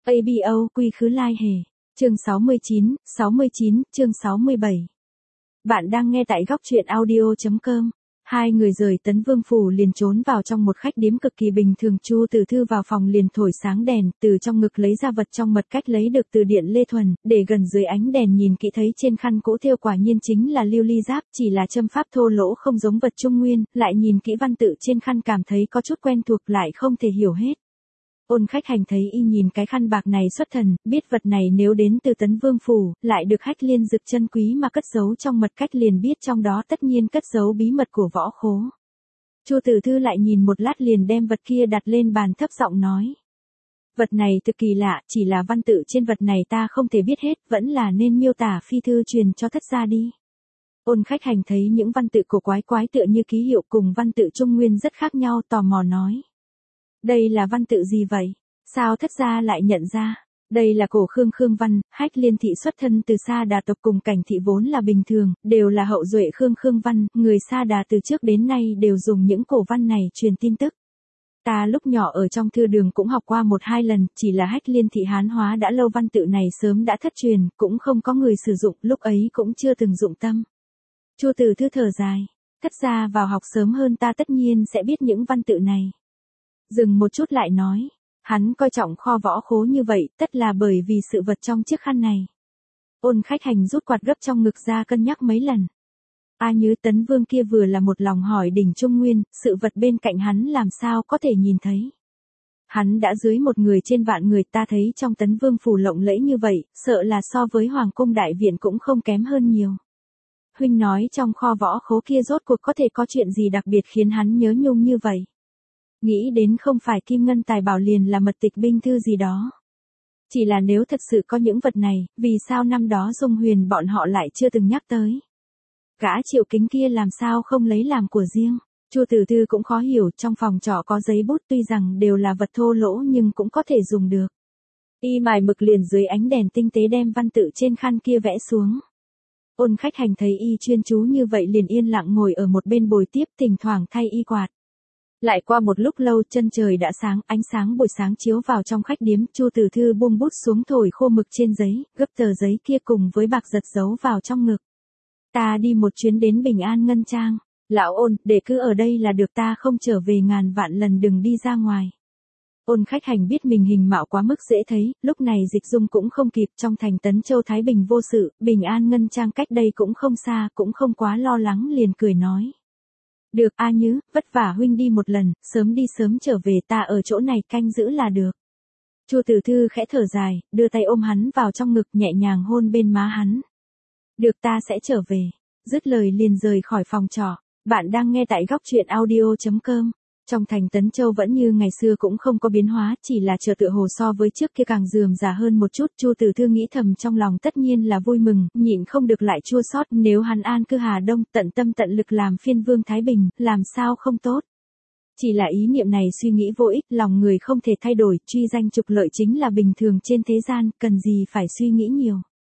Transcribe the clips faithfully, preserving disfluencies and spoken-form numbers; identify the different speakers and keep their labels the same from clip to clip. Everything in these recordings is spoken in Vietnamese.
Speaker 1: a bê o quy khứ lai hề. Chương sáu mươi chín, sáu mươi chín, chương sáu mươi bảy. Bạn đang nghe tại góc truyện audio chấm com. Hai người rời Tấn Vương Phủ liền trốn vào trong một khách điếm cực kỳ bình thường. Chu Tử Thư vào phòng liền thổi sáng đèn, từ trong ngực lấy ra vật trong mật cách lấy được từ Điện Lê Thuần, để gần dưới ánh đèn nhìn kỹ thấy trên khăn cũ thêu quả nhiên chính là lưu ly giáp, chỉ là châm pháp thô lỗ không giống vật Trung Nguyên, lại nhìn kỹ văn tự trên khăn cảm thấy có chút quen thuộc lại không thể hiểu hết. Ôn Khách Hành thấy y nhìn cái khăn bạc này xuất thần, biết vật này nếu đến từ Tấn Vương Phủ, lại được Hách Liên Dực chân quý mà cất giấu trong mật cách liền biết trong đó tất nhiên cất giấu bí mật của võ khố. Chu Tử Thư lại nhìn một lát liền đem vật kia đặt lên bàn thấp giọng nói. Vật này thực kỳ lạ, chỉ là văn tự trên vật này ta không thể biết hết, vẫn là nên miêu tả phi thư truyền cho thất gia đi. Ôn Khách Hành thấy những văn tự cổ quái quái tựa như ký hiệu cùng văn tự Trung Nguyên rất khác nhau, tò mò nói. Đây là văn tự gì vậy? Sao thất gia lại nhận ra? Đây là cổ Khương Khương văn, Hách Liên thị xuất thân từ Sa Đà tộc cùng Cảnh thị vốn là bình thường, đều là hậu duệ Khương Khương văn, người Sa Đà từ trước đến nay đều dùng những cổ văn này truyền tin tức. Ta lúc nhỏ ở trong thư đường cũng học qua một hai lần, chỉ là Hách Liên thị hán hóa đã lâu văn tự này sớm đã thất truyền, cũng không có người sử dụng, lúc ấy cũng chưa từng dụng tâm. Chu Tử Thư thở dài, thất gia vào học sớm hơn ta tất nhiên sẽ biết những văn tự này. Dừng một chút lại nói, hắn coi trọng kho võ khố như vậy, tất là bởi vì sự vật trong chiếc khăn này. Ôn Khách Hành rút quạt gấp trong ngực ra cân nhắc mấy lần. A Nhứ Tấn Vương kia vừa là một lòng hỏi đỉnh Trung Nguyên, sự vật bên cạnh hắn làm sao có thể nhìn thấy. Hắn đã dưới một người trên vạn người, ta thấy trong Tấn Vương Phủ lộng lẫy như vậy, sợ là so với Hoàng cung đại viện cũng không kém hơn nhiều. Huynh nói trong kho võ khố kia rốt cuộc có thể có chuyện gì đặc biệt khiến hắn nhớ nhung như vậy. Nghĩ đến không phải kim ngân tài bảo liền là mật tịch binh thư gì đó. Chỉ là nếu thật sự có những vật này, vì sao năm đó Dung Huyền bọn họ lại chưa từng nhắc tới. Gã Triệu Kính kia làm sao không lấy làm của riêng. Chu Tử Thư cũng khó hiểu, trong phòng trọ có giấy bút tuy rằng đều là vật thô lỗ nhưng cũng có thể dùng được. Y mài mực liền dưới ánh đèn tinh tế đem văn tự trên khăn kia vẽ xuống. Ôn Khách Hành thấy y chuyên chú như vậy liền yên lặng ngồi ở một bên bồi tiếp, thỉnh thoảng thay y quạt. Lại qua một lúc lâu chân trời đã sáng, ánh sáng buổi sáng chiếu vào trong khách điếm, Chu Tử Thư buông bút xuống thổi khô mực trên giấy, gấp tờ giấy kia cùng với bạc giật giấu vào trong ngực. Ta đi một chuyến đến Bình An Ngân Trang. Lão Ôn, để cứ ở đây là được, ta không trở về ngàn vạn lần đừng đi ra ngoài. Ôn Khách Hành biết mình hình mạo quá mức dễ thấy, lúc này dịch dung cũng không kịp, trong thành Tấn Châu Thái Bình vô sự, Bình An Ngân Trang cách đây cũng không xa, cũng không quá lo lắng liền cười nói. Được A Nhứ, vất vả huynh đi một lần, sớm đi sớm trở về, ta ở chỗ này canh giữ là được. Chu Tử Thư khẽ thở dài, đưa tay ôm hắn vào trong ngực nhẹ nhàng hôn bên má hắn. Được, ta sẽ trở về. Dứt lời liền rời khỏi phòng trọ. Bạn đang nghe tại góc truyện audio chấm com. Trong thành Tấn Châu vẫn như ngày xưa cũng không có biến hóa, chỉ là chợ tựa hồ so với trước kia càng rườm rà hơn một chút. Chu Tử Thư nghĩ thầm trong lòng tất nhiên là vui mừng, nhịn không được lại chua xót, nếu hắn an cư Hà Đông, tận tâm tận lực làm phiên vương Thái Bình, làm sao không tốt. Chỉ là ý niệm này suy nghĩ vô ích, lòng người không thể thay đổi, truy danh trục lợi chính là bình thường trên thế gian, cần gì phải suy nghĩ nhiều.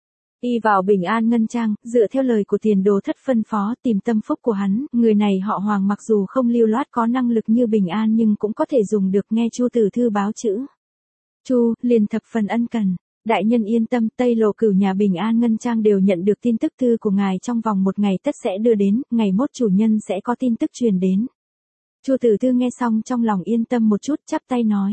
Speaker 1: Y vào Bình An Ngân Trang, dựa theo lời của tiền đồ thất phân phó tìm tâm phúc của hắn, người này họ Hoàng mặc dù không lưu loát có năng lực như Bình An nhưng cũng có thể dùng được, nghe Chu Tử Thư báo chữ. Chu, liền thập phần ân cần. Đại nhân yên tâm, Tây Lộ Cửu nhà Bình An Ngân Trang đều nhận được tin tức thư của ngài trong vòng một ngày tất sẽ đưa đến, ngày mốt chủ nhân sẽ có tin tức truyền đến. Chu Tử Thư nghe xong trong lòng yên tâm một chút, chắp tay nói.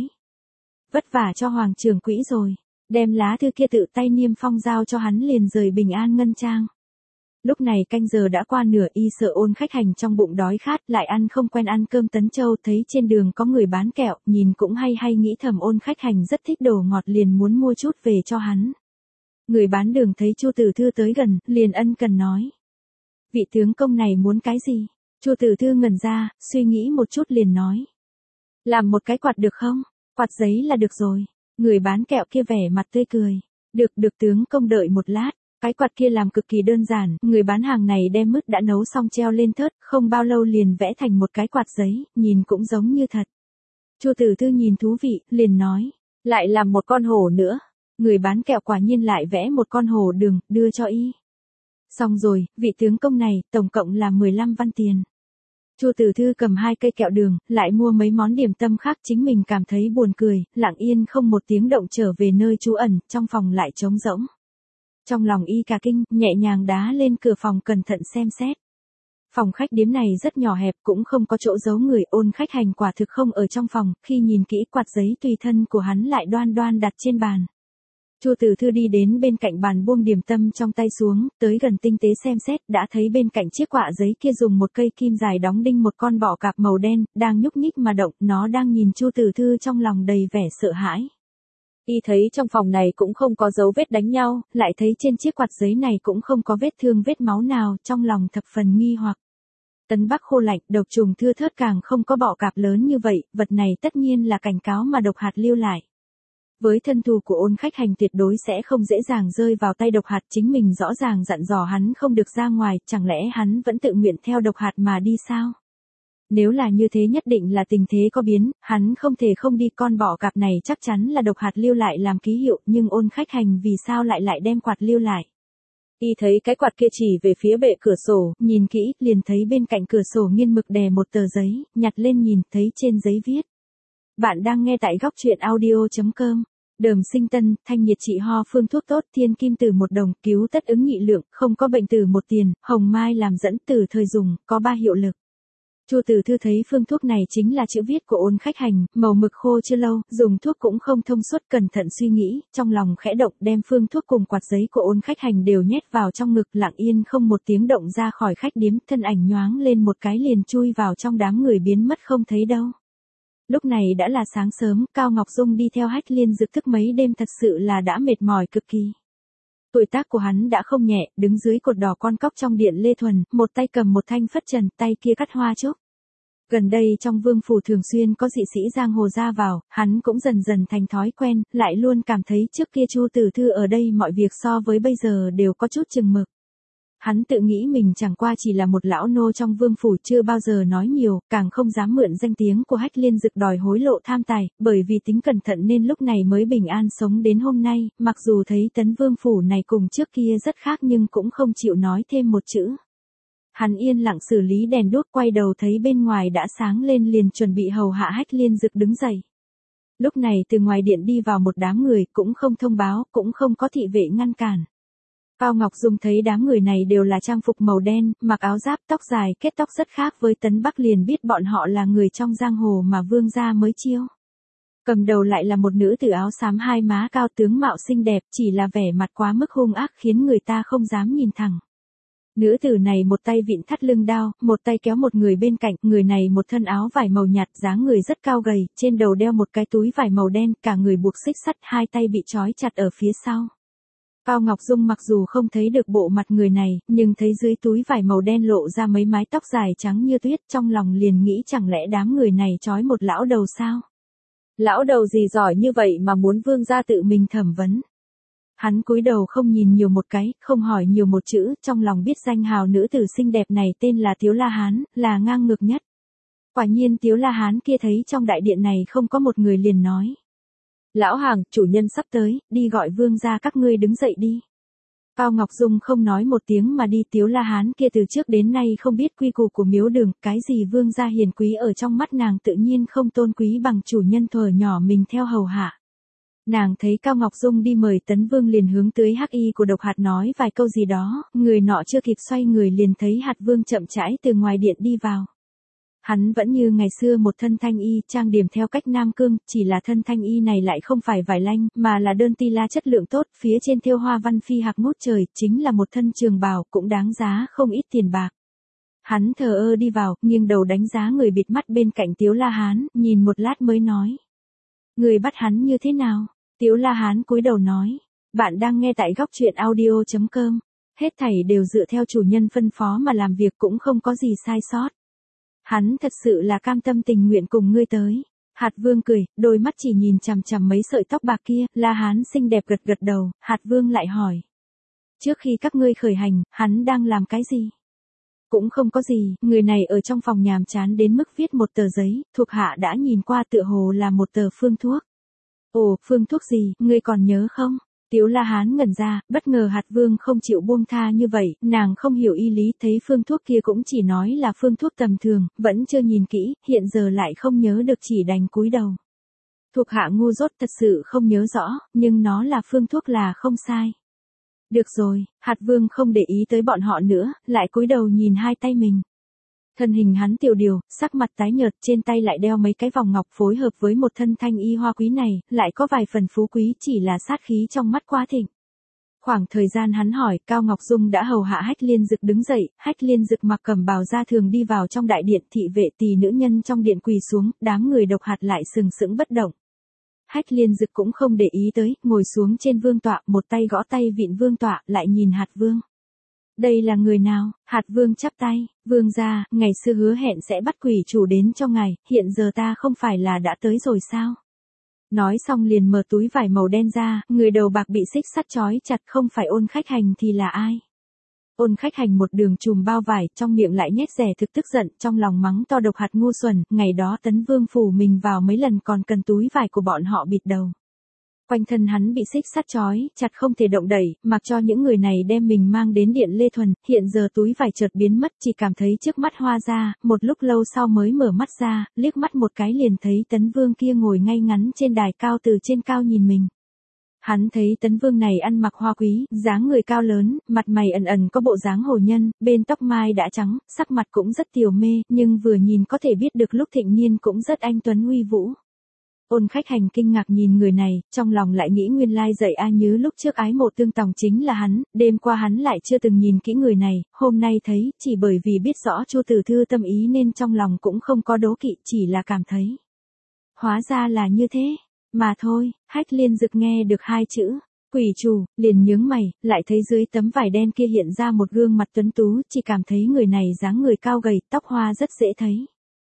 Speaker 1: Vất vả cho Hoàng trưởng quỹ rồi. Đem lá thư kia tự tay niêm phong giao cho hắn liền rời Bình An Ngân Trang. Lúc này canh giờ đã qua nửa, y sợ Ôn Khách Hành trong bụng đói khát, lại ăn không quen ăn cơm Tấn Châu, thấy trên đường có người bán kẹo, nhìn cũng hay hay, nghĩ thầm Ôn Khách Hành rất thích đồ ngọt liền muốn mua chút về cho hắn. Người bán đường thấy Chu Tử Thư tới gần, liền ân cần nói. Vị tướng công này muốn cái gì? Chu Tử Thư ngẩn ra, suy nghĩ một chút liền nói. Làm một cái quạt được không? Quạt giấy là được rồi. Người bán kẹo kia vẻ mặt tươi cười. Được, được tướng công đợi một lát. Cái quạt kia làm cực kỳ đơn giản, người bán hàng này đem mứt đã nấu xong treo lên thớt, không bao lâu liền vẽ thành một cái quạt giấy, nhìn cũng giống như thật. Chu Tử Thư nhìn thú vị, liền nói, lại làm một con hổ nữa. Người bán kẹo quả nhiên lại vẽ một con hổ đường, đưa cho y. Xong rồi, vị tướng công này, tổng cộng là mười lăm văn tiền. Chu Tử Thư cầm hai cây kẹo đường, lại mua mấy món điểm tâm khác, chính mình cảm thấy buồn cười, lặng yên không một tiếng động trở về nơi trú ẩn, trong phòng lại trống rỗng. Trong lòng y cả kinh, nhẹ nhàng đá lên cửa phòng cẩn thận xem xét. Phòng khách điếm này rất nhỏ hẹp, cũng không có chỗ giấu người, Ôn Khách Hành quả thực không ở trong phòng, khi nhìn kỹ quạt giấy tùy thân của hắn lại đoan đoan đặt trên bàn. Chu Tử Thư đi đến bên cạnh bàn buông điểm tâm trong tay xuống, tới gần tinh tế xem xét, đã thấy bên cạnh chiếc quạ giấy kia dùng một cây kim dài đóng đinh một con bọ cạp màu đen, đang nhúc nhích mà động, nó đang nhìn Chu Tử Thư trong lòng đầy vẻ sợ hãi. Y thấy trong phòng này cũng không có dấu vết đánh nhau, lại thấy trên chiếc quạt giấy này cũng không có vết thương vết máu nào, trong lòng thập phần nghi hoặc. Tấn Bắc khô lạnh, độc trùng thưa thớt, càng không có bọ cạp lớn như vậy, vật này tất nhiên là cảnh cáo mà độc hạt lưu lại. Với thân thù của Ôn Khách Hành tuyệt đối sẽ không dễ dàng rơi vào tay độc hạt, chính mình rõ ràng dặn dò hắn không được ra ngoài, chẳng lẽ hắn vẫn tự nguyện theo độc hạt mà đi sao? Nếu là như thế nhất định là tình thế có biến, hắn không thể không đi, con bọ cạp này chắc chắn là độc hạt lưu lại làm ký hiệu, nhưng Ôn Khách Hành vì sao lại lại đem quạt lưu lại? Y thấy cái quạt kia chỉ về phía bệ cửa sổ, nhìn kỹ, liền thấy bên cạnh cửa sổ nghiên mực đè một tờ giấy, nhặt lên nhìn, thấy trên giấy viết. Bạn đang nghe tại góc truyện audio chấm com. Đờm sinh tân, thanh nhiệt trị ho, phương thuốc tốt, thiên kim từ một đồng, cứu tất ứng nhị lượng, không có bệnh từ một tiền, hồng mai làm dẫn, từ thời dùng, có ba hiệu lực. Chu Tử Thư thấy phương thuốc này chính là chữ viết của Ôn Khách Hành, màu mực khô chưa lâu, dùng thuốc cũng không thông suốt, cẩn thận suy nghĩ, trong lòng khẽ động, đem phương thuốc cùng quạt giấy của Ôn Khách Hành đều nhét vào trong ngực, lặng yên không một tiếng động ra khỏi khách điếm, thân ảnh nhoáng lên một cái liền chui vào trong đám người biến mất không thấy đâu. Lúc này đã là sáng sớm, Cao Ngọc Dung đi theo Hách Liên Dực thức mấy đêm thật sự là đã mệt mỏi cực kỳ. Tuổi tác của hắn đã không nhẹ, đứng dưới cột đỏ con cóc trong điện Lê Thuần, một tay cầm một thanh phất trần, tay kia cắt hoa trúc. Gần đây trong vương phủ thường xuyên có dị sĩ giang hồ ra vào, hắn cũng dần dần thành thói quen, lại luôn cảm thấy trước kia Chu Tử Thư ở đây mọi việc so với bây giờ đều có chút chừng mực. Hắn tự nghĩ mình chẳng qua chỉ là một lão nô trong vương phủ, chưa bao giờ nói nhiều, càng không dám mượn danh tiếng của Hách Liên Dực đòi hối lộ tham tài, bởi vì tính cẩn thận nên lúc này mới bình an sống đến hôm nay, mặc dù thấy tấn vương phủ này cùng trước kia rất khác nhưng cũng không chịu nói thêm một chữ. Hắn yên lặng xử lý đèn đuốc, quay đầu thấy bên ngoài đã sáng lên liền chuẩn bị hầu hạ Hách Liên Dực đứng dậy. Lúc này từ ngoài điện đi vào một đám người, cũng không thông báo, cũng không có thị vệ ngăn cản. Cao Ngọc Dung thấy đám người này đều là trang phục màu đen, mặc áo giáp, tóc dài, kết tóc rất khác với Tấn Bắc, liền biết bọn họ là người trong giang hồ mà vương gia mới chiêu. Cầm đầu lại là một nữ tử áo xám, hai má cao, tướng mạo xinh đẹp, chỉ là vẻ mặt quá mức hung ác khiến người ta không dám nhìn thẳng. Nữ tử này một tay vịn thắt lưng đao, một tay kéo một người bên cạnh, người này một thân áo vải màu nhạt, dáng người rất cao gầy, trên đầu đeo một cái túi vải màu đen, cả người buộc xích sắt, hai tay bị trói chặt ở phía sau. Cao Ngọc Dung mặc dù không thấy được bộ mặt người này, nhưng thấy dưới túi vải màu đen lộ ra mấy mái tóc dài trắng như tuyết, trong lòng liền nghĩ chẳng lẽ đám người này trói một lão đầu sao? Lão đầu gì giỏi như vậy mà muốn vương gia tự mình thẩm vấn? Hắn cúi đầu không nhìn nhiều một cái, không hỏi nhiều một chữ, trong lòng biết danh hào nữ tử xinh đẹp này tên là Tiếu La Hán, là ngang ngược nhất. Quả nhiên Tiếu La Hán kia thấy trong đại điện này không có một người liền nói. Lão Hàng, chủ nhân sắp tới, đi gọi vương gia các ngươi đứng dậy đi. Cao Ngọc Dung không nói một tiếng mà đi. Tiếu La Hán kia từ trước đến nay không biết quy củ của miếu đường, cái gì vương gia hiền quý ở trong mắt nàng tự nhiên không tôn quý bằng chủ nhân thuở nhỏ mình theo hầu hạ. Nàng thấy Cao Ngọc Dung đi mời Tấn Vương liền hướng tới hắc y của độc hạt nói vài câu gì đó, người nọ chưa kịp xoay người liền thấy hạt vương chậm rãi từ ngoài điện đi vào. Hắn vẫn như ngày xưa một thân thanh y, trang điểm theo cách Nam Cương, chỉ là thân thanh y này lại không phải vải lanh, mà là đơn ti la chất lượng tốt, phía trên thêu hoa văn phi hạc ngút trời, chính là một thân trường bào, cũng đáng giá không ít tiền bạc. Hắn thờ ơ đi vào, nghiêng đầu đánh giá người bịt mắt bên cạnh Tiếu La Hán, nhìn một lát mới nói. Người bắt hắn như thế nào? Tiếu La Hán cúi đầu nói. Bạn đang nghe tại góc truyện audio chấm com. Hết thảy đều dựa theo chủ nhân phân phó mà làm việc, cũng không có gì sai sót. Hắn thật sự là cam tâm tình nguyện cùng ngươi tới. Hạt Vương cười, đôi mắt chỉ nhìn chằm chằm mấy sợi tóc bạc kia. La Hán xinh đẹp gật gật đầu. Hạt Vương lại hỏi. Trước khi các ngươi khởi hành, hắn đang làm cái gì? Cũng không có gì, người này ở trong phòng nhàm chán đến mức viết một tờ giấy, thuộc hạ đã nhìn qua tựa hồ là một tờ phương thuốc. Ồ, phương thuốc gì, ngươi còn nhớ không? Tiếu La Hán ngẩn ra, bất ngờ Hạt Vương không chịu buông tha như vậy, nàng không hiểu y lý, thấy phương thuốc kia cũng chỉ nói là phương thuốc tầm thường, vẫn chưa nhìn kỹ, hiện giờ lại không nhớ được chỉ đành cúi đầu. Thuộc hạ ngu dốt thật sự không nhớ rõ, nhưng nó là phương thuốc là không sai. Được rồi, Hạt Vương không để ý tới bọn họ nữa, lại cúi đầu nhìn hai tay mình. Thân hình hắn tiểu điều, sắc mặt tái nhợt, trên tay lại đeo mấy cái vòng ngọc phối hợp với một thân thanh y hoa quý này, lại có vài phần phú quý, chỉ là sát khí trong mắt quá thịnh. Khoảng thời gian hắn hỏi, Cao Ngọc Dung đã hầu hạ Hách Liên Dực đứng dậy, Hách Liên Dực mặc cẩm bào ra thường đi vào trong đại điện, thị vệ tỳ nữ nhân trong điện quỳ xuống, đám người độc hạt lại sừng sững bất động. Hách Liên Dực cũng không để ý tới, ngồi xuống trên vương tọa, một tay gõ tay vịn vương tọa, lại nhìn Hạt Vương. Đây là người nào? Hạt Vương chắp tay, vương gia, ngày xưa hứa hẹn sẽ bắt quỷ chủ đến cho ngài, hiện giờ ta không phải là đã tới rồi sao? Nói xong liền mở túi vải màu đen ra, người đầu bạc bị xích sắt trói chặt, không phải Ôn Khách Hành thì là ai? Ôn Khách Hành một đường chùm bao vải, trong miệng lại nhét rẻ thực tức giận, trong lòng mắng to độc hạt ngu xuẩn, ngày đó Tấn Vương phủ mình vào mấy lần còn cần túi vải của bọn họ bịt đầu. Quanh thân hắn bị xích sắt trói, chặt không thể động đẩy, mặc cho những người này đem mình mang đến điện Lê Thuần, hiện giờ túi vải chợt biến mất, chỉ cảm thấy trước mắt hoa ra, một lúc lâu sau mới mở mắt ra, liếc mắt một cái liền thấy Tấn Vương kia ngồi ngay ngắn trên đài cao từ trên cao nhìn mình. Hắn thấy Tấn Vương này ăn mặc hoa quý, dáng người cao lớn, mặt mày ẩn ẩn có bộ dáng hồ nhân, bên tóc mai đã trắng, sắc mặt cũng rất tiều mê, nhưng vừa nhìn có thể biết được lúc thịnh niên cũng rất anh tuấn uy vũ. Ôn Khách Hành kinh ngạc nhìn người này, trong lòng lại nghĩ nguyên lai dậy a nhứ lúc trước ái mộ tương tòng chính là hắn, đêm qua hắn lại chưa từng nhìn kỹ người này, hôm nay thấy, chỉ bởi vì biết rõ Chu Tử Thư tâm ý nên trong lòng cũng không có đố kỵ, chỉ là cảm thấy. Hóa ra là như thế, mà thôi. Hách Liên Dực nghe được hai chữ, quỷ chủ, liền nhướng mày, lại thấy dưới tấm vải đen kia hiện ra một gương mặt tuấn tú, chỉ cảm thấy người này dáng người cao gầy, tóc hoa rất dễ thấy.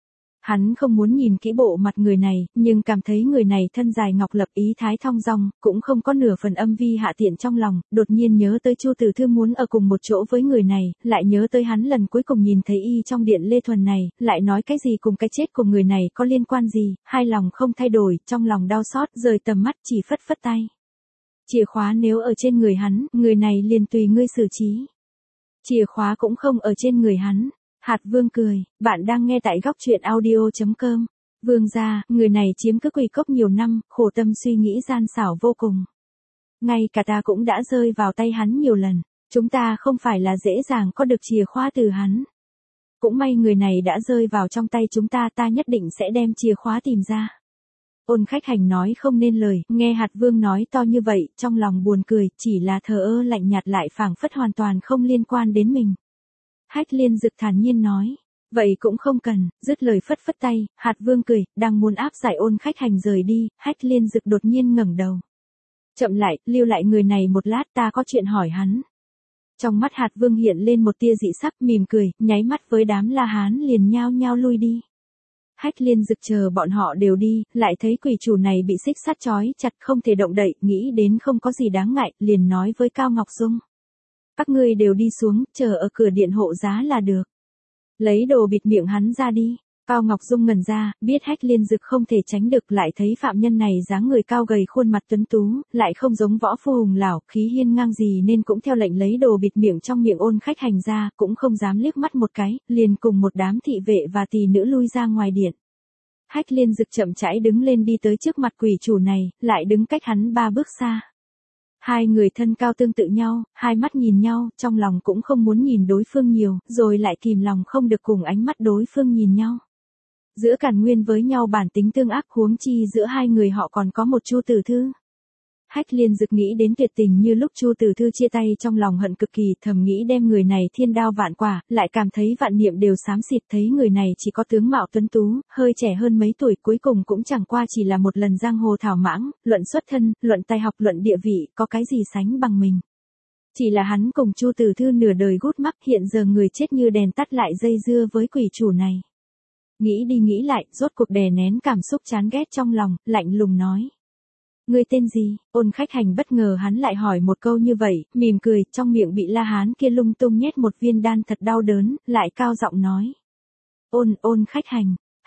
Speaker 1: Hắn không muốn nhìn kỹ bộ mặt người này, nhưng cảm thấy người này thân dài ngọc lập ý thái thong dong, cũng không có nửa phần âm vi hạ tiện trong lòng, đột nhiên nhớ tới Chu Tử Thư muốn ở cùng một chỗ với người này, lại nhớ tới hắn lần cuối cùng nhìn thấy y trong điện Lê Thuần này, lại nói cái gì cùng cái chết của người này có liên quan gì, hai lòng không thay đổi, trong lòng đau xót, rời tầm mắt chỉ phất phất tay. Chìa khóa nếu ở trên người hắn, người này liền tùy ngươi xử trí. Chìa khóa cũng không ở trên người hắn. Hạt Vương cười, bạn đang nghe tại góc truyện audio chấm com. Vương gia, người này chiếm cứ Quỳ Cốc nhiều năm, khổ tâm suy nghĩ gian xảo vô cùng. Ngay cả ta cũng đã rơi vào tay hắn nhiều lần, chúng ta không phải là dễ dàng có được chìa khóa từ hắn. Cũng may người này đã rơi vào trong tay chúng ta, ta nhất định sẽ đem chìa khóa tìm ra. Ôn Khách Hành nói không nên lời, nghe Hạt Vương nói to như vậy, trong lòng buồn cười, chỉ là thờ ơ lạnh nhạt lại phảng phất hoàn toàn không liên quan đến mình. Hách Liên Dực thản nhiên nói, vậy cũng không cần, dứt lời phất phất tay, Hạt Vương cười, đang muốn áp giải Ôn Khách Hành rời đi, Hách Liên Dực đột nhiên ngẩng đầu. Chậm lại, lưu lại người này một lát, ta có chuyện hỏi hắn. Trong mắt Hạt Vương hiện lên một tia dị sắc, mỉm cười, nháy mắt với đám La Hán liền nhao nhao lui đi. Hách Liên Dực chờ bọn họ đều đi, lại thấy quỷ chủ này bị xích sắt trói chặt không thể động đậy, nghĩ đến không có gì đáng ngại, liền nói với Cao Ngọc Dung. Các ngươi đều đi xuống, chờ ở cửa điện hộ giá là được. Lấy đồ bịt miệng hắn ra đi. Cao Ngọc Dung ngẩn ra, biết Hách Liên Dực không thể tránh được, lại thấy phạm nhân này dáng người cao gầy khuôn mặt tuấn tú, lại không giống võ phu hùng lão, khí hiên ngang gì nên cũng theo lệnh lấy đồ bịt miệng trong miệng Ôn Khách Hành ra, cũng không dám liếc mắt một cái, liền cùng một đám thị vệ và tỳ nữ lui ra ngoài điện. Hách Liên Dực chậm rãi đứng lên đi tới trước mặt quỷ chủ này, lại đứng cách hắn ba bước xa. Hai người thân cao tương tự nhau, hai mắt nhìn nhau, trong lòng cũng không muốn nhìn đối phương nhiều, rồi lại kìm lòng không được cùng ánh mắt đối phương nhìn nhau. Giữa Càn Nguyên với nhau bản tính tương ác, huống chi giữa hai người họ còn có một Chu Tử Thư. Hách Liên Dực nghĩ đến tuyệt tình như lúc Chu Tử Thư chia tay, trong lòng hận cực kỳ, thầm nghĩ đem người này thiên đao vạn quả, lại cảm thấy vạn niệm đều xám xịt, thấy người này chỉ có tướng mạo tuấn tú, hơi trẻ hơn mấy tuổi, cuối cùng cũng chẳng qua chỉ là một lần giang hồ thảo mãng, luận xuất thân, luận tài học, luận địa vị, có cái gì sánh bằng mình. Chỉ là hắn cùng Chu Tử Thư nửa đời gút mắc, hiện giờ người chết như đèn tắt lại dây dưa với quỷ chủ này. Nghĩ đi nghĩ lại, rốt cuộc đè nén cảm xúc chán ghét trong lòng, lạnh lùng nói. Ngươi tên gì? Ôn Khách Hành bất ngờ hắn lại hỏi một câu như vậy, mỉm cười, trong miệng bị La Hán kia lung tung nhét một viên đan thật đau đớn, lại cao giọng nói. Ôn, Ôn Khách Hành.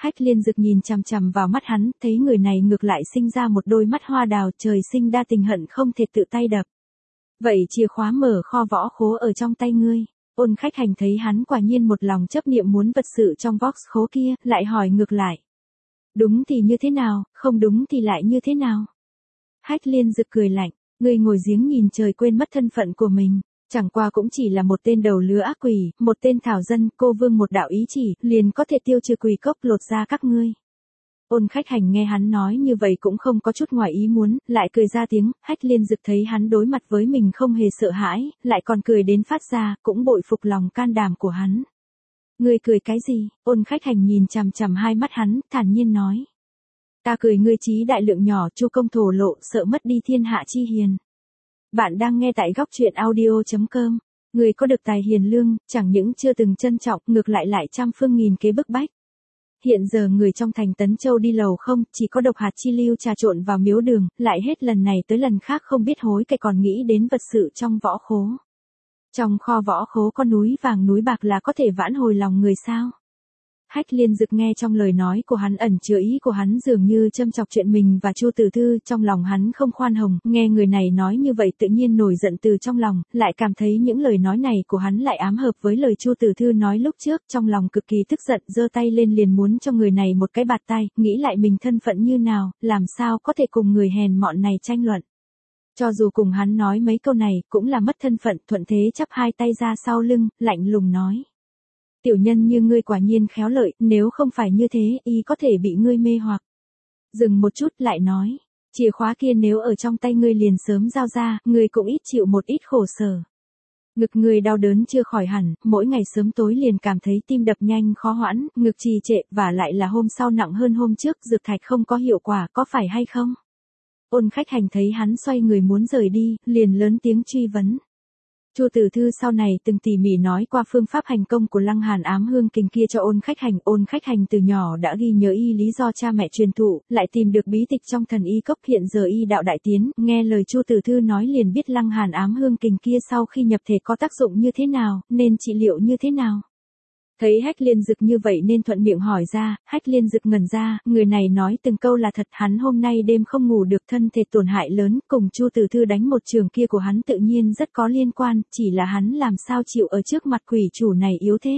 Speaker 1: Hách Liên Dực nhìn chằm chằm vào mắt hắn, thấy người này ngược lại sinh ra một đôi mắt hoa đào, trời sinh đa tình hận không thể tự tay đập. Vậy chìa khóa mở kho võ khố ở trong tay ngươi. Ôn Khách Hành thấy hắn quả nhiên một lòng chấp niệm muốn vật sự trong box khố kia, lại hỏi ngược lại. Đúng thì như thế nào, không đúng thì lại như thế nào? Hách Liên Dực cười lạnh, ngươi ngồi giếng nhìn trời quên mất thân phận của mình. Chẳng qua cũng chỉ là một tên đầu lứa ác quỷ, một tên thảo dân, cô vương một đạo ý chỉ, liền có thể tiêu trừ quỷ cốc lột ra các ngươi. Ôn Khách Hành nghe hắn nói như vậy cũng không có chút ngoài ý muốn, lại cười ra tiếng. Hách Liên Dực thấy hắn đối mặt với mình không hề sợ hãi, lại còn cười đến phát ra, cũng bội phục lòng can đảm của hắn. Ngươi cười cái gì? Ôn Khách Hành nhìn chằm chằm hai mắt hắn, thản nhiên nói. Ta cười ngươi trí đại lượng nhỏ, chu công thổ lộ, sợ mất đi thiên hạ chi hiền. Bạn đang nghe tại góc truyện audio chấm com. Người có được tài hiền lương, chẳng những chưa từng trân trọng, ngược lại lại trăm phương nghìn kế bức bách. Hiện giờ người trong thành Tấn Châu đi lầu không, chỉ có độc hạt chi lưu trà trộn vào miếu đường, lại hết lần này tới lần khác không biết hối cải còn nghĩ đến vật sự trong võ khố. Trong kho võ khố có núi vàng núi bạc là có thể vãn hồi lòng người sao? Hách Liên Dực nghe trong lời nói của hắn ẩn chứa ý của hắn dường như châm chọc chuyện mình và Chu Tử Thư, trong lòng hắn không khoan hồng, nghe người này nói như vậy tự nhiên nổi giận từ trong lòng, lại cảm thấy những lời nói này của hắn lại ám hợp với lời Chu Tử Thư nói lúc trước, trong lòng cực kỳ tức giận, giơ tay lên liền muốn cho người này một cái bạt tay, nghĩ lại mình thân phận như nào, làm sao có thể cùng người hèn mọn này tranh luận. Cho dù cùng hắn nói mấy câu này, cũng là mất thân phận, thuận thế chắp hai tay ra sau lưng, lạnh lùng nói. Tiểu nhân như ngươi quả nhiên khéo lợi, nếu không phải như thế, y có thể bị ngươi mê hoặc. Dừng một chút lại nói, chìa khóa kia nếu ở trong tay ngươi liền sớm giao ra, ngươi cũng ít chịu một ít khổ sở. Ngực ngươi đau đớn chưa khỏi hẳn, mỗi ngày sớm tối liền cảm thấy tim đập nhanh khó hoãn, ngực trì trệ, và lại là hôm sau nặng hơn hôm trước, dược thạch không có hiệu quả, có phải hay không? Ôn Khách Hành thấy hắn xoay người muốn rời đi, liền lớn tiếng truy vấn. Chu Tử Thư sau này từng tỉ mỉ nói qua phương pháp hành công của Lăng Hàn ám hương kình kia cho Ôn Khách Hành. Ôn Khách Hành từ nhỏ đã ghi nhớ y lý do cha mẹ truyền thụ, lại tìm được bí tịch trong thần y cốc, hiện giờ y đạo đại tiến, nghe lời Chu Tử Thư nói liền biết Lăng Hàn ám hương kình kia sau khi nhập thể có tác dụng như thế nào, nên trị liệu như thế nào. Thấy Hách Liên Dực như vậy nên thuận miệng hỏi ra. Hách Liên Dực ngẩn ra, người này nói từng câu là thật, hắn hôm nay đêm không ngủ được, thân thể tổn hại lớn, cùng Chu Tử Thư đánh một trường kia của hắn tự nhiên rất có liên quan, chỉ là hắn làm sao chịu ở trước mặt quỷ chủ này yếu thế.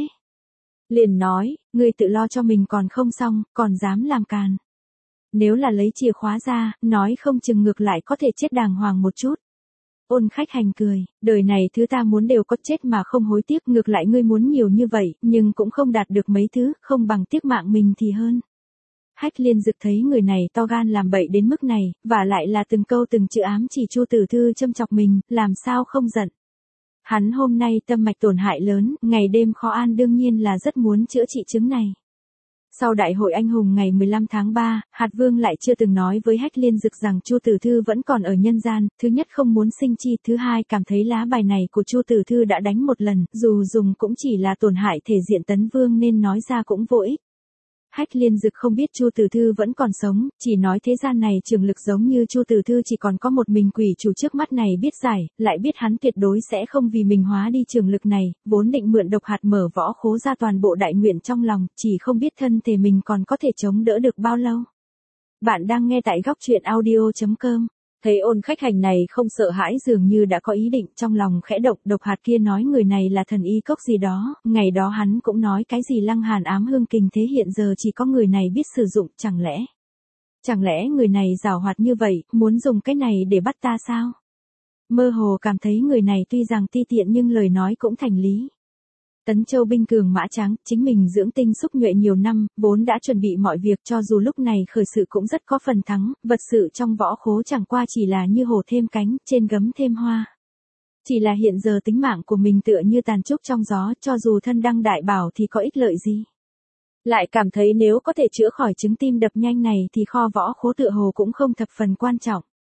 Speaker 1: Liền nói, ngươi tự lo cho mình còn không xong, còn dám làm càn. Nếu là lấy chìa khóa ra, nói không chừng ngược lại có thể chết đàng hoàng một chút. Ôn Khách Hành cười, đời này thứ ta muốn đều có, chết mà không hối tiếc, ngược lại ngươi muốn nhiều như vậy, nhưng cũng không đạt được mấy thứ, không bằng tiếc mạng mình thì hơn. Hách Liên Dực thấy người này to gan làm bậy đến mức này, và lại là từng câu từng chữ ám chỉ Chu Tử Thư châm chọc mình, làm sao không giận. Hắn hôm nay tâm mạch tổn hại lớn, ngày đêm khó an, đương nhiên là rất muốn chữa trị chứng này. Sau đại hội anh hùng ngày mười lăm tháng ba, Hạt Vương lại chưa từng nói với Hách Liên Dực rằng Chu Tử Thư vẫn còn ở nhân gian, thứ nhất không muốn sinh chi, thứ hai cảm thấy lá bài này của Chu Tử Thư đã đánh một lần, dù dùng cũng chỉ là tổn hại thể diện Tấn Vương nên nói ra cũng vô ích. Hách Liên Dực không biết Chu Tử Thư vẫn còn sống, chỉ nói thế gian này trường lực giống như Chu Tử Thư chỉ còn có một mình quỷ chủ trước mắt này biết giải, lại biết hắn tuyệt đối sẽ không vì mình hóa đi trường lực này, vốn định mượn độc hạt mở võ khố ra toàn bộ đại nguyện trong lòng, chỉ không biết thân thể mình còn có thể chống đỡ được bao lâu. Bạn đang nghe tại góc truyện audio chấm com. Thấy Ôn Khách Hành này không sợ hãi, dường như đã có ý định, trong lòng khẽ động, độc hạt kia nói người này là thần y cốc gì đó, ngày đó hắn cũng nói cái gì Lăng Hàn ám hương kình, thế hiện giờ chỉ có người này biết sử dụng, chẳng lẽ? Chẳng lẽ người này giàu hoạt như vậy, muốn dùng cái này để bắt ta sao? Mơ hồ cảm thấy người này tuy rằng ti tiện nhưng lời nói cũng thành lý. Tấn Châu binh cường mã tráng, chính mình dưỡng tinh xúc nhuệ nhiều năm, vốn đã chuẩn bị mọi việc, cho dù lúc này khởi sự cũng rất có phần thắng, vật sự trong võ khố chẳng qua chỉ là như hổ thêm cánh, trên gấm thêm hoa. Chỉ là hiện giờ tính mạng của mình tựa như tàn trúc trong gió, cho dù thân đăng đại bảo thì có ích lợi gì. Lại cảm thấy nếu có thể chữa khỏi chứng tim đập nhanh này thì kho võ khố tựa hồ cũng không thập phần quan trọng.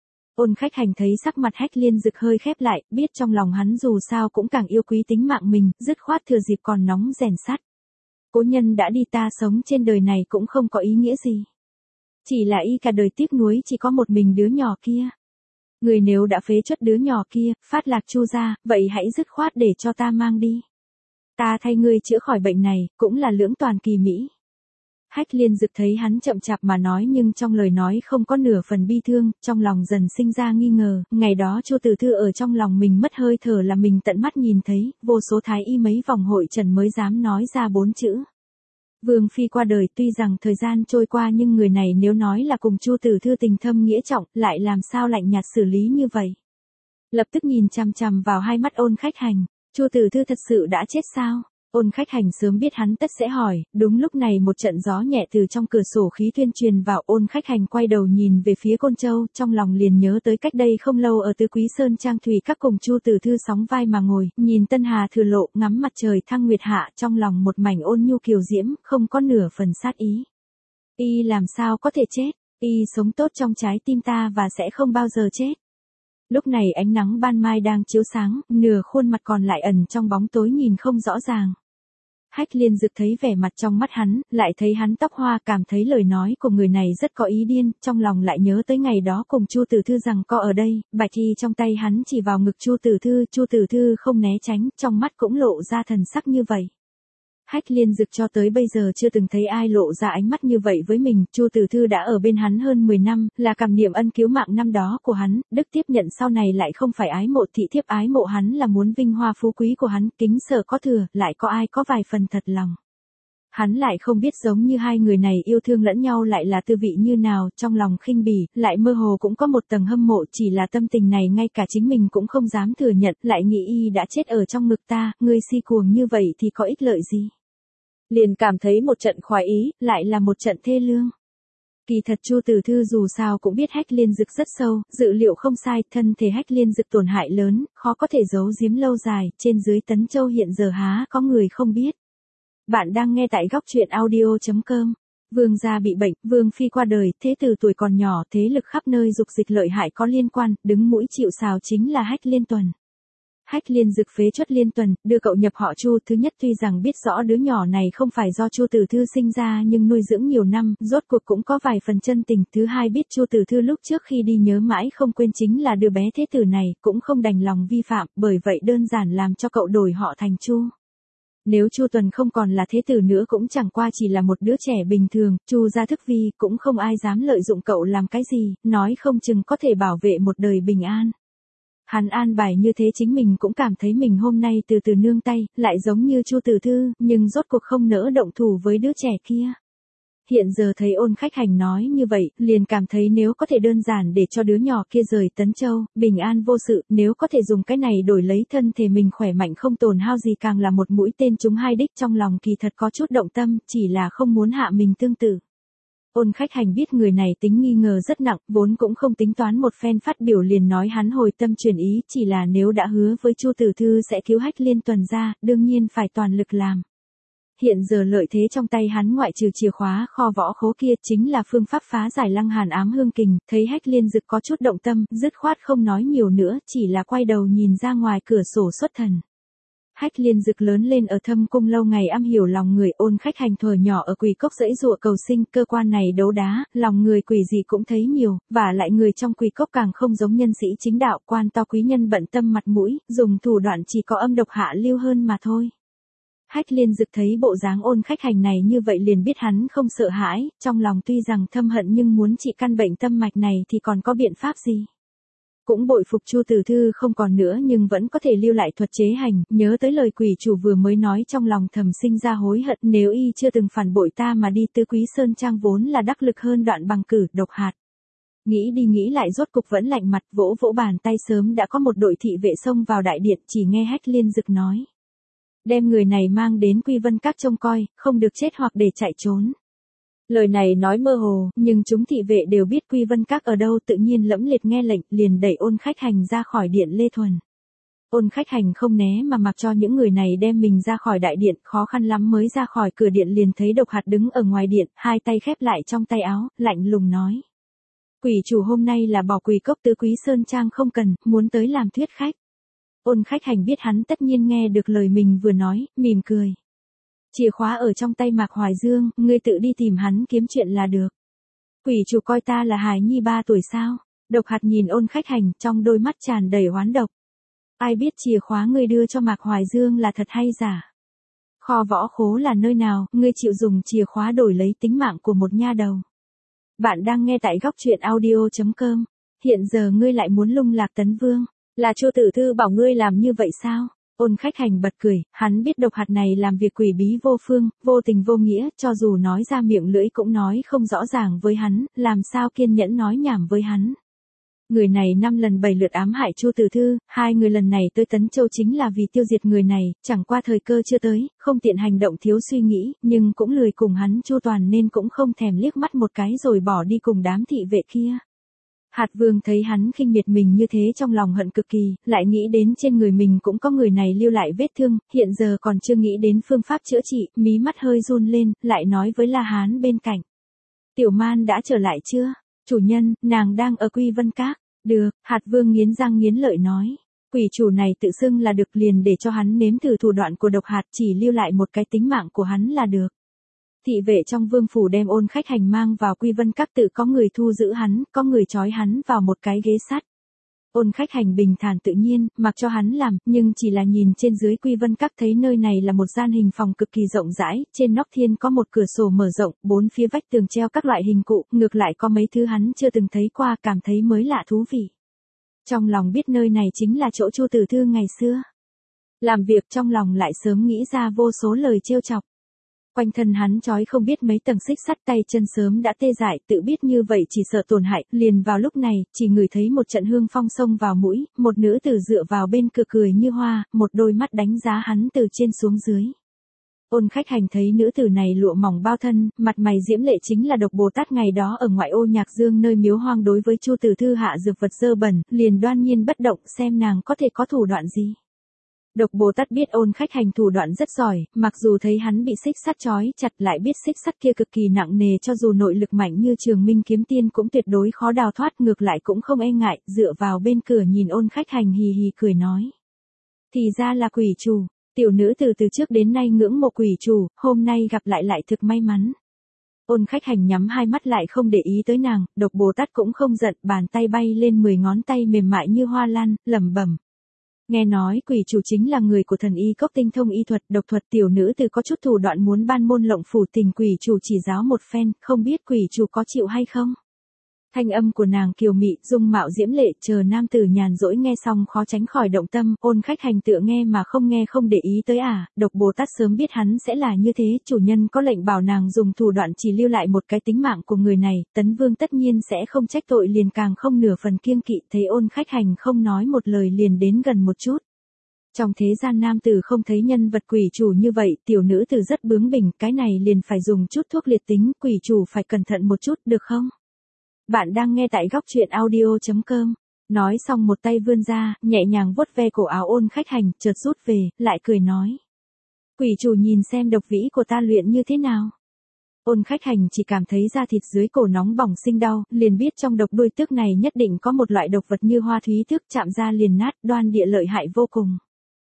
Speaker 1: Ôn Khách Hành thấy sắc mặt Hách Liên Dực hơi khép lại, biết trong lòng hắn dù sao cũng càng yêu quý tính mạng mình, dứt khoát thừa dịp còn nóng rèn sắt. Cố nhân đã đi, ta sống trên đời này cũng không có ý nghĩa gì. Chỉ là y cả đời tiếc nuối chỉ có một mình đứa nhỏ kia. Người nếu đã phế chuất đứa nhỏ kia, phát lạc Chu ra, vậy hãy dứt khoát để cho ta mang đi. Ta thay ngươi chữa khỏi bệnh này, cũng là lưỡng toàn kỳ mỹ. Hách Liên Dực thấy hắn chậm chạp mà nói nhưng trong lời nói không có nửa phần bi thương, trong lòng dần sinh ra nghi ngờ, ngày đó Chu Tử Thư ở trong lòng mình mất hơi thở là mình tận mắt nhìn thấy, vô số thái y mấy vòng hội trần mới dám nói ra bốn chữ. Vương phi qua đời, tuy rằng thời gian trôi qua nhưng người này nếu nói là cùng Chu Tử Thư tình thâm nghĩa trọng, lại làm sao lạnh nhạt xử lý như vậy. Lập tức nhìn chằm chằm vào hai mắt Ôn Khách Hành, Chu Tử Thư thật sự đã chết sao? Ôn Khách Hành sớm biết hắn tất sẽ hỏi, đúng lúc này một trận gió nhẹ từ trong cửa sổ khí tuyên truyền vào. Ôn Khách Hành quay đầu nhìn về phía Côn Châu, trong lòng liền nhớ tới cách đây không lâu ở Tứ Quý Sơn Trang Thủy các cùng Chu Tử Thư sóng vai mà ngồi, nhìn Tân Hà Thừa Lộ ngắm mặt trời thăng nguyệt hạ, trong lòng một mảnh ôn nhu kiều diễm, không có nửa phần sát ý. Y làm sao có thể chết, y sống tốt trong trái tim ta và sẽ không bao giờ chết. Lúc này ánh nắng ban mai đang chiếu sáng, nửa khuôn mặt còn lại ẩn trong bóng tối nhìn không rõ ràng. Hách Liên Dực thấy vẻ mặt trong mắt hắn, lại thấy hắn tóc hoa, cảm thấy lời nói của người này rất có ý điên, trong lòng lại nhớ tới ngày đó cùng Chu Tử Thư rằng co ở đây, bạch y trong tay hắn chỉ vào ngực Chu Tử Thư, Chu Tử Thư không né tránh, trong mắt cũng lộ ra thần sắc như vậy. Hách Liên Dực cho tới bây giờ chưa từng thấy ai lộ ra ánh mắt như vậy với mình, Chu Tử Thư đã ở bên hắn hơn mười năm, là cảm niệm ân cứu mạng năm đó của hắn, đức tiếp nhận sau này lại không phải ái mộ thị thiếp, ái mộ hắn là muốn vinh hoa phú quý của hắn, kính sợ có thừa, lại có ai có vài phần thật lòng. Hắn lại không biết giống như hai người này yêu thương lẫn nhau lại là tư vị như nào, trong lòng khinh bỉ, lại mơ hồ cũng có một tầng hâm mộ, chỉ là tâm tình này ngay cả chính mình cũng không dám thừa nhận, lại nghĩ y đã chết ở trong ngực ta, ngươi si cuồng như vậy thì có ích lợi gì. Liền cảm thấy một trận khoái ý, lại là một trận thê lương. Kỳ thật Chu Tử Thư dù sao cũng biết Hách Liên Dực rất sâu, dự liệu không sai, thân thể Hách Liên Dực tổn hại lớn, khó có thể giấu giếm lâu dài, trên dưới Tấn Châu hiện giờ há có người không biết. Bạn đang nghe tại góc truyện audio chấm com. Vương gia bị bệnh, Vương phi qua đời, thế tử tuổi còn nhỏ, thế lực khắp nơi dục dịch lợi hại có liên quan, đứng mũi chịu sào chính là Hách Liên Tuần. Hách Liên Dực phế truất Liên Tuần, đưa cậu nhập họ Chu, thứ nhất tuy rằng biết rõ đứa nhỏ này không phải do Chu Tử Thư sinh ra nhưng nuôi dưỡng nhiều năm, rốt cuộc cũng có vài phần chân tình, thứ hai biết Chu Tử Thư lúc trước khi đi nhớ mãi không quên chính là đứa bé thế tử này, cũng không đành lòng vi phạm, bởi vậy đơn giản làm cho cậu đổi họ thành Chu. Nếu Chu Tuần không còn là thế tử nữa cũng chẳng qua chỉ là một đứa trẻ bình thường, Chu gia thức vi, cũng không ai dám lợi dụng cậu làm cái gì, nói không chừng có thể bảo vệ một đời bình an. Hắn an bài như thế chính mình cũng cảm thấy mình hôm nay từ từ nương tay, lại giống như Chu Tử Thư, nhưng rốt cuộc không nỡ động thủ với đứa trẻ kia. Hiện giờ thấy Ôn Khách Hành nói như vậy, liền cảm thấy nếu có thể đơn giản để cho đứa nhỏ kia rời Tấn Châu, bình an vô sự, nếu có thể dùng cái này đổi lấy thân thể mình khỏe mạnh không tổn hao gì càng là một mũi tên trúng hai đích, trong lòng kỳ thật có chút động tâm, chỉ là không muốn hạ mình tương tự. Ôn Khách Hành biết người này tính nghi ngờ rất nặng, vốn cũng không tính toán một phen phát biểu liền nói hắn hồi tâm chuyển ý, chỉ là nếu đã hứa với Chu Tử Thư sẽ cứu Hách Liên Tuần ra, đương nhiên phải toàn lực làm. Hiện giờ lợi thế trong tay hắn ngoại trừ chìa khóa kho võ khố kia chính là phương pháp phá giải Lăng Hàn ám hương kình, thấy Hách Liên Dực có chút động tâm, dứt khoát không nói nhiều nữa, chỉ là quay đầu nhìn ra ngoài cửa sổ xuất thần. Hách Liên Dực lớn lên ở Thâm Cung lâu ngày am hiểu lòng người, Ôn Khách Hành thuở nhỏ ở Quỷ Cốc dãy dụa cầu sinh, cơ quan này đấu đá, lòng người quỷ gì cũng thấy nhiều, và lại người trong Quỷ Cốc càng không giống nhân sĩ chính đạo, quan to quý nhân bận tâm mặt mũi, dùng thủ đoạn chỉ có âm độc hạ lưu hơn mà thôi. Hách Liên Dực thấy bộ dáng Ôn Khách Hành này như vậy liền biết hắn không sợ hãi, trong lòng tuy rằng thâm hận nhưng muốn trị căn bệnh tâm mạch này thì còn có biện pháp gì. Cũng bội phục Chu Tử Thư không còn nữa nhưng vẫn có thể lưu lại thuật chế hành, nhớ tới lời quỷ chủ vừa mới nói trong lòng thầm sinh ra hối hận, nếu y chưa từng phản bội ta mà đi Tứ Quý Sơn Trang vốn là đắc lực hơn Đoạn Bằng cử, độc hạt. Nghĩ đi nghĩ lại rốt cục vẫn lạnh mặt, vỗ vỗ bàn tay, sớm đã có một đội thị vệ xông vào đại điện, chỉ nghe Hách Liên Dực nói. Đem người này mang đến Quy Vân Các trông coi, không được chết hoặc để chạy trốn. Lời này nói mơ hồ, nhưng chúng thị vệ đều biết Quy Vân Các ở đâu, tự nhiên lẫm liệt nghe lệnh, liền đẩy Ôn Khách Hành ra khỏi điện Lê Thuần. Ôn Khách Hành không né mà mặc cho những người này đem mình ra khỏi đại điện, khó khăn lắm mới ra khỏi cửa điện liền thấy Độc Hạt đứng ở ngoài điện, hai tay khép lại trong tay áo, lạnh lùng nói. Quỷ chủ hôm nay là bỏ Quỷ Cốc Tứ Quý Sơn Trang không cần, muốn tới làm thuyết khách. Ôn Khách Hành biết hắn tất nhiên nghe được lời mình vừa nói, mỉm cười. Chìa khóa ở trong tay Mạc Hoài Dương, ngươi tự đi tìm hắn kiếm chuyện là được. Quỷ chủ coi ta là hài nhi ba tuổi sao? Độc Hạt nhìn Ôn Khách Hành, trong đôi mắt tràn đầy oán độc. Ai biết chìa khóa ngươi đưa cho Mạc Hoài Dương là thật hay giả? Kho võ khố là nơi nào, ngươi chịu dùng chìa khóa đổi lấy tính mạng của một nha đầu. Bạn đang nghe tại góc truyện audio.com. Hiện giờ ngươi lại muốn lung lạc Tấn Vương. Là Chu Tử Thư bảo ngươi làm như vậy sao? Ôn Khách Hành bật cười, hắn biết độc hạt này làm việc quỷ bí vô phương, vô tình vô nghĩa, cho dù nói ra miệng lưỡi cũng nói không rõ ràng với hắn, làm sao kiên nhẫn nói nhảm với hắn. Người này năm lần bảy lượt ám hại Chu Tử Thư, hai người lần này tới Tấn Châu chính là vì tiêu diệt người này, chẳng qua thời cơ chưa tới, không tiện hành động thiếu suy nghĩ, nhưng cũng lười cùng hắn chu toàn nên cũng không thèm liếc mắt một cái rồi bỏ đi cùng đám thị vệ kia. Hạt Vương thấy hắn khinh miệt mình như thế trong lòng hận cực kỳ, lại nghĩ đến trên người mình cũng có người này lưu lại vết thương, hiện giờ còn chưa nghĩ đến phương pháp chữa trị, mí mắt hơi run lên, lại nói với La Hán bên cạnh. Tiểu Man đã trở lại chưa? Chủ nhân, nàng đang ở Quy Vân Các. Được, Hạt Vương nghiến răng nghiến lợi nói. Quỷ chủ này tự xưng là được liền để cho hắn nếm thử thủ đoạn của độc hạt, chỉ lưu lại một cái tính mạng của hắn là được. Thị vệ trong vương phủ đem Ôn Khách Hành mang vào Quy Vân Các, tự có người thu giữ hắn, có người trói hắn vào một cái ghế sắt. Ôn Khách Hành bình thản tự nhiên, mặc cho hắn làm, nhưng chỉ là nhìn trên dưới Quy Vân Các thấy nơi này là một gian hình phòng cực kỳ rộng rãi, trên nóc thiên có một cửa sổ mở rộng, bốn phía vách tường treo các loại hình cụ, ngược lại có mấy thứ hắn chưa từng thấy qua, cảm thấy mới lạ thú vị. Trong lòng biết nơi này chính là chỗ Chu Tử Thư ngày xưa. Làm việc trong lòng lại sớm nghĩ ra vô số lời trêu chọc. Quanh thân hắn trói không biết mấy tầng xích sắt, tay chân sớm đã tê dại, tự biết như vậy chỉ sợ tổn hại, liền vào lúc này, chỉ ngửi thấy một trận hương phong xông vào mũi, một nữ tử dựa vào bên cửa cười như hoa, một đôi mắt đánh giá hắn từ trên xuống dưới. Ôn Khách Hành thấy nữ tử này lụa mỏng bao thân, mặt mày diễm lệ chính là Độc Bồ Tát ngày đó ở ngoại ô Nhạc Dương nơi miếu hoang đối với Chu Tử Thư hạ dược vật dơ bẩn, liền đoan nhiên bất động xem nàng có thể có thủ đoạn gì. Độc Bồ Tát biết Ôn Khách Hành thủ đoạn rất giỏi, mặc dù thấy hắn bị xích sắt trói chặt lại biết xích sắt kia cực kỳ nặng nề, cho dù nội lực mạnh như Trường Minh Kiếm Tiên cũng tuyệt đối khó đào thoát, ngược lại cũng không e ngại, dựa vào bên cửa nhìn Ôn Khách Hành hì hì cười nói. Thì ra là quỷ chủ, tiểu nữ từ từ trước đến nay ngưỡng mộ quỷ chủ, hôm nay gặp lại lại thực may mắn. Ôn Khách Hành nhắm hai mắt lại không để ý tới nàng, Độc Bồ Tát cũng không giận, bàn tay bay lên mười ngón tay mềm mại như hoa lan, lẩm bẩm. Nghe nói quỷ chủ chính là người của thần y cốc tinh thông y thuật, độc thuật, tiểu nữ từ có chút thủ đoạn muốn ban môn lộng phủ, tình quỷ chủ chỉ giáo một phen, không biết quỷ chủ có chịu hay không. Thanh âm của nàng kiều mị, dung mạo diễm lệ, chờ nam tử nhàn rỗi nghe xong khó tránh khỏi động tâm. Ôn Khách Hành tựa nghe mà không nghe không để ý tới à, Độc Bồ Tát sớm biết hắn sẽ là như thế, chủ nhân có lệnh bảo nàng dùng thủ đoạn chỉ lưu lại một cái tính mạng của người này, Tấn Vương tất nhiên sẽ không trách tội, liền càng không nửa phần kiêng kỵ. Thấy Ôn Khách Hành không nói một lời liền đến gần một chút. Trong thế gian nam tử không thấy nhân vật quỷ chủ như vậy, tiểu nữ tử rất bướng bỉnh, cái này liền phải dùng chút thuốc liệt tính, quỷ chủ phải cẩn thận một chút, được không? Bạn đang nghe tại góc truyện audio.com. Nói xong một tay vươn ra, nhẹ nhàng vuốt ve cổ áo Ôn Khách Hành, chợt rút về, lại cười nói. Quỷ chủ nhìn xem độc vĩ của ta luyện như thế nào. Ôn Khách Hành chỉ cảm thấy da thịt dưới cổ nóng bỏng sinh đau, liền biết trong độc đuôi tước này nhất định có một loại độc vật như hoa thúy tước, chạm ra liền nát, đoan địa lợi hại vô cùng.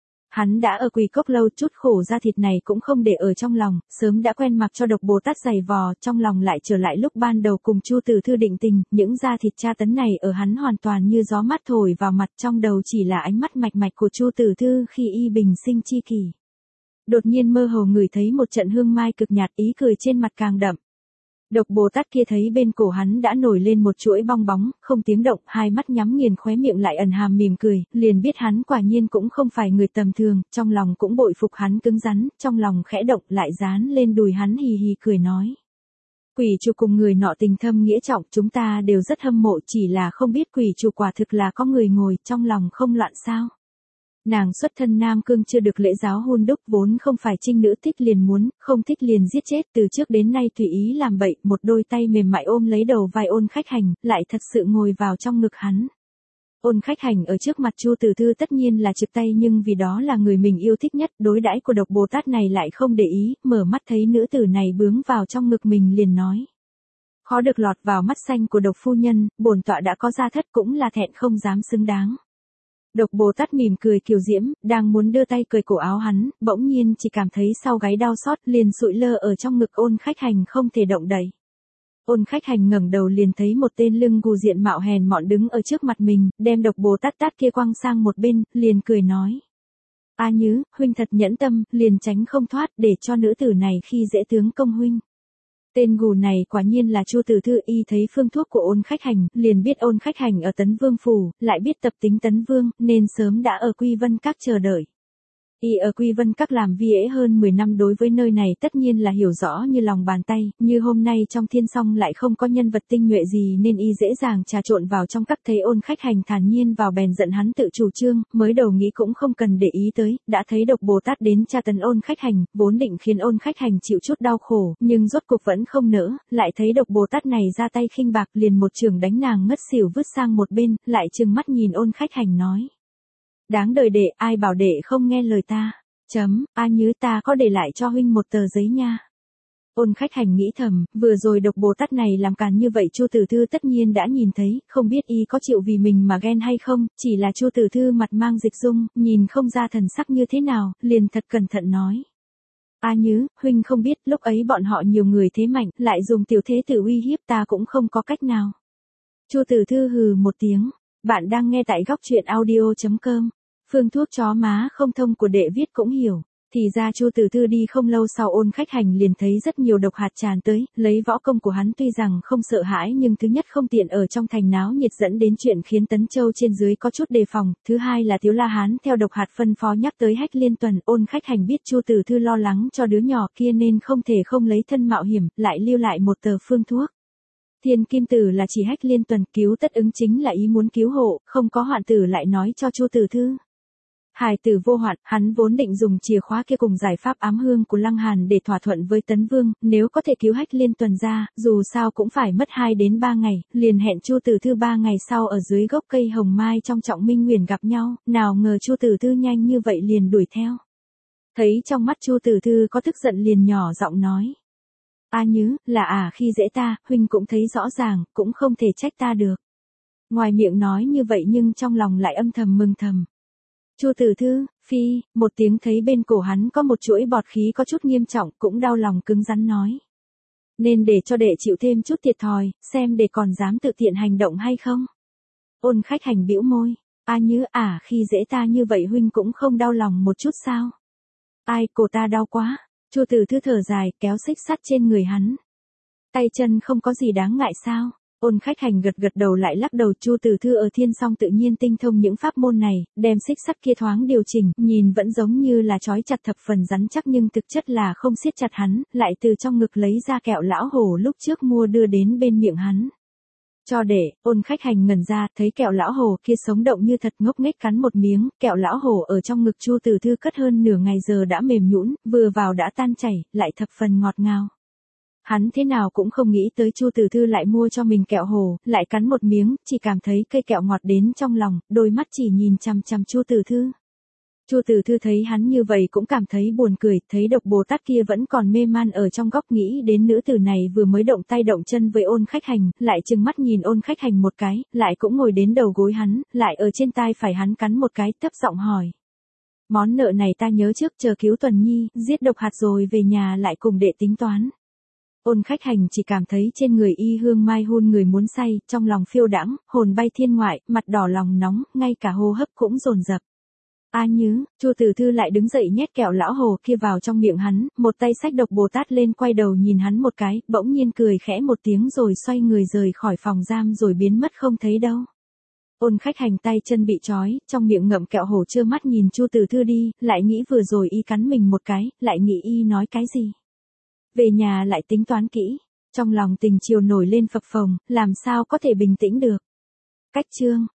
Speaker 1: Hắn đã ở Quỷ Cốc lâu, chút khổ da thịt này cũng không để ở trong lòng, sớm đã quen mặc cho Độc Bồ Tát giày vò, trong lòng lại trở lại lúc ban đầu cùng Chu Tử Thư định tình, những da thịt tra tấn này ở hắn hoàn toàn như gió mát thổi vào mặt, trong đầu chỉ là ánh mắt mạch mạch của Chu Tử Thư khi y bình sinh chi kỷ. Đột nhiên mơ hồ ngửi thấy một trận hương mai cực nhạt, ý cười trên mặt càng đậm. Độc Bồ Tát kia thấy bên cổ hắn đã nổi lên một chuỗi bong bóng, không tiếng động, hai mắt nhắm nghiền, khóe miệng lại ẩn hàm mỉm cười, liền biết hắn quả nhiên cũng không phải người tầm thường, trong lòng cũng bội phục hắn cứng rắn, trong lòng khẽ động lại dán lên đùi hắn hì hì cười nói. Quỷ chủ cùng người nọ tình thâm nghĩa trọng, chúng ta đều rất hâm mộ, chỉ là không biết quỷ chủ quả thực là có người ngồi, trong lòng không loạn sao. Nàng xuất thân Nam Cương, chưa được lễ giáo hôn đúc, vốn không phải trinh nữ, thích liền muốn, không thích liền giết chết, từ trước đến nay tùy ý làm bậy, một đôi tay mềm mại ôm lấy đầu vai Ôn Khách Hành, lại thật sự ngồi vào trong ngực hắn. Ôn Khách Hành ở trước mặt Chu Tử Thư tất nhiên là trực tay, nhưng vì đó là người mình yêu thích nhất, đối đãi của Độc Bồ Tát này lại không để ý, mở mắt thấy nữ tử này bướng vào trong ngực mình liền nói. Khó được lọt vào mắt xanh của Độc phu nhân, bổn tọa đã có gia thất cũng là thẹn không dám xứng đáng. Độc Bồ Tát mỉm cười kiều diễm, đang muốn đưa tay cởi cổ áo hắn, bỗng nhiên chỉ cảm thấy sau gáy đau xót, liền sụi lơ ở trong ngực Ôn Khách Hành không thể động đậy. Ôn Khách Hành ngẩng đầu liền thấy một tên lưng gù diện mạo hèn mọn đứng ở trước mặt mình, đem Độc Bồ Tát Tát kia quăng sang một bên, liền cười nói. A Nhứ, huynh thật nhẫn tâm, liền tránh không thoát để cho nữ tử này khi dễ tướng công huynh. Tên gù này quả nhiên là Chu Tử Thư. Y thấy phương thuốc của Ôn Khách Hành, liền biết Ôn Khách Hành ở Tấn Vương phủ, lại biết tập tính Tấn Vương, nên sớm đã ở Quy Vân Các chờ đợi. Y ở Quy Vân Các làm vi ễ hơn mười năm, đối với nơi này tất nhiên là hiểu rõ như lòng bàn tay, như hôm nay trong Thiên Song lại không có nhân vật tinh nhuệ gì nên y dễ dàng trà trộn vào trong các. Thấy Ôn Khách Hành thản nhiên vào bèn giận hắn tự chủ trương, mới đầu nghĩ cũng không cần để ý tới, đã thấy Độc Bồ Tát đến tra tấn Ôn Khách Hành, vốn định khiến Ôn Khách Hành chịu chút đau khổ, nhưng rốt cuộc vẫn không nỡ, lại thấy Độc Bồ Tát này ra tay khinh bạc, liền một chưởng đánh nàng ngất xỉu vứt sang một bên, lại trừng mắt nhìn Ôn Khách Hành nói: đáng đời đệ, ai bảo đệ không nghe lời ta. Chấm, A Nhứ, ta có để lại cho huynh một tờ giấy nha. Ôn Khách Hành nghĩ thầm, vừa rồi Độc Bồ Tát này làm càn như vậy Chu Tử Thư tất nhiên đã nhìn thấy, không biết y có chịu vì mình mà ghen hay không, chỉ là Chu Tử Thư mặt mang dịch dung, nhìn không ra thần sắc như thế nào, liền thật cẩn thận nói: A Nhứ, huynh không biết, lúc ấy bọn họ nhiều người thế mạnh, lại dùng tiểu thế tử uy hiếp ta cũng không có cách nào. Chu Tử Thư hừ một tiếng, bạn đang nghe tại góc truyện audio chấm com. Phương thuốc chó má không thông của đệ viết cũng hiểu. Thì ra Chu Tử Thư đi không lâu sau Ôn Khách Hành liền thấy rất nhiều độc hạt tràn tới, lấy võ công của hắn tuy rằng không sợ hãi nhưng thứ nhất không tiện ở trong thành náo nhiệt dẫn đến chuyện khiến Tấn Châu trên dưới có chút đề phòng, thứ hai là Tiếu La Hán theo độc hạt phân phó nhắc tới Hách Liên Tuần. Ôn Khách Hành biết Chu Tử Thư lo lắng cho đứa nhỏ kia nên không thể không lấy thân mạo hiểm, lại lưu lại một tờ phương thuốc. Thiên Kim Tử là chỉ Hách Liên Tuần, cứu tất ứng chính là ý muốn cứu hộ, không có hoạn tử lại nói cho Chu Tử Thư. Hài tử vô hoạn, hắn vốn định dùng chìa khóa kia cùng giải pháp ám hương của Lăng Hàn để thỏa thuận với Tấn Vương, nếu có thể cứu Hách Liên Tuần ra, dù sao cũng phải mất hai đến ba ngày, liền hẹn Chu Tử Thư ba ngày sau ở dưới gốc cây hồng mai trong Trọng Minh Nguyền gặp nhau, nào ngờ Chu Tử Thư nhanh như vậy liền đuổi theo. Thấy trong mắt Chu Tử Thư có tức giận liền nhỏ giọng nói: A Nhứ, là à khi dễ ta, huynh cũng thấy rõ ràng, cũng không thể trách ta được. Ngoài miệng nói như vậy nhưng trong lòng lại âm thầm mừng thầm. Chu Tử Thư, phi, một tiếng thấy bên cổ hắn có một chuỗi bọt khí có chút nghiêm trọng, cũng đau lòng cứng rắn nói: nên để cho đệ chịu thêm chút thiệt thòi, xem đệ còn dám tự tiện hành động hay không. Ôn Khách Hành bĩu môi: A Nhứ à khi dễ ta như vậy huynh cũng không đau lòng một chút sao? Ai, cổ ta đau quá. Chu Tử Thư thở dài, kéo xích sắt trên người hắn. Tay chân không có gì đáng ngại sao? Ôn Khách Hành gật gật đầu lại lắc đầu. Chu Tử Thư ở Thiên Song tự nhiên tinh thông những pháp môn này, đem xích sắt kia thoáng điều chỉnh, nhìn vẫn giống như là trói chặt thập phần rắn chắc nhưng thực chất là không siết chặt hắn, lại từ trong ngực lấy ra kẹo lão hổ lúc trước mua đưa đến bên miệng hắn. Cho để, Ôn Khách Hành ngẩn ra, thấy kẹo lão hổ kia sống động như thật, ngốc nghếch cắn một miếng, kẹo lão hổ ở trong ngực Chu Tử Thư cất hơn nửa ngày giờ đã mềm nhũn, vừa vào đã tan chảy, lại thập phần ngọt ngào. Hắn thế nào cũng không nghĩ tới Chu Tử Thư lại mua cho mình kẹo hổ, lại cắn một miếng, chỉ cảm thấy cây kẹo ngọt đến trong lòng, đôi mắt chỉ nhìn chằm chằm Chu Tử Thư. Chu Tử Thư thấy hắn như vậy cũng cảm thấy buồn cười, thấy Độc Bồ Tát kia vẫn còn mê man ở trong góc, nghĩ đến nữ tử này vừa mới động tay động chân với Ôn Khách Hành, lại trừng mắt nhìn Ôn Khách Hành một cái, lại cũng ngồi đến đầu gối hắn, lại ở trên tai phải hắn cắn một cái, thấp giọng hỏi: món nợ này ta nhớ trước, chờ cứu Tuần Nhi, giết độc hạt rồi về nhà lại cùng đệ tính toán. Ôn Khách Hành chỉ cảm thấy trên người y hương mai hun người muốn say, trong lòng phiêu đãng, hồn bay thiên ngoại, mặt đỏ lòng nóng, ngay cả hô hấp cũng dồn dập. A Nhứ, Chu Tử Thư lại đứng dậy nhét kẹo lão hồ kia vào trong miệng hắn, một tay xách Độc Bồ Tát lên, quay đầu nhìn hắn một cái, bỗng nhiên cười khẽ một tiếng rồi xoay người rời khỏi phòng giam rồi biến mất không thấy đâu. Ôn Khách Hành tay chân bị trói, trong miệng ngậm kẹo hổ trơ mắt nhìn Chu Tử Thư đi, lại nghĩ vừa rồi y cắn mình một cái, lại nghĩ y nói cái gì. Về nhà lại tính toán kỹ, trong lòng tình chiều nổi lên phập phồng, làm sao có thể bình tĩnh được. Cách chương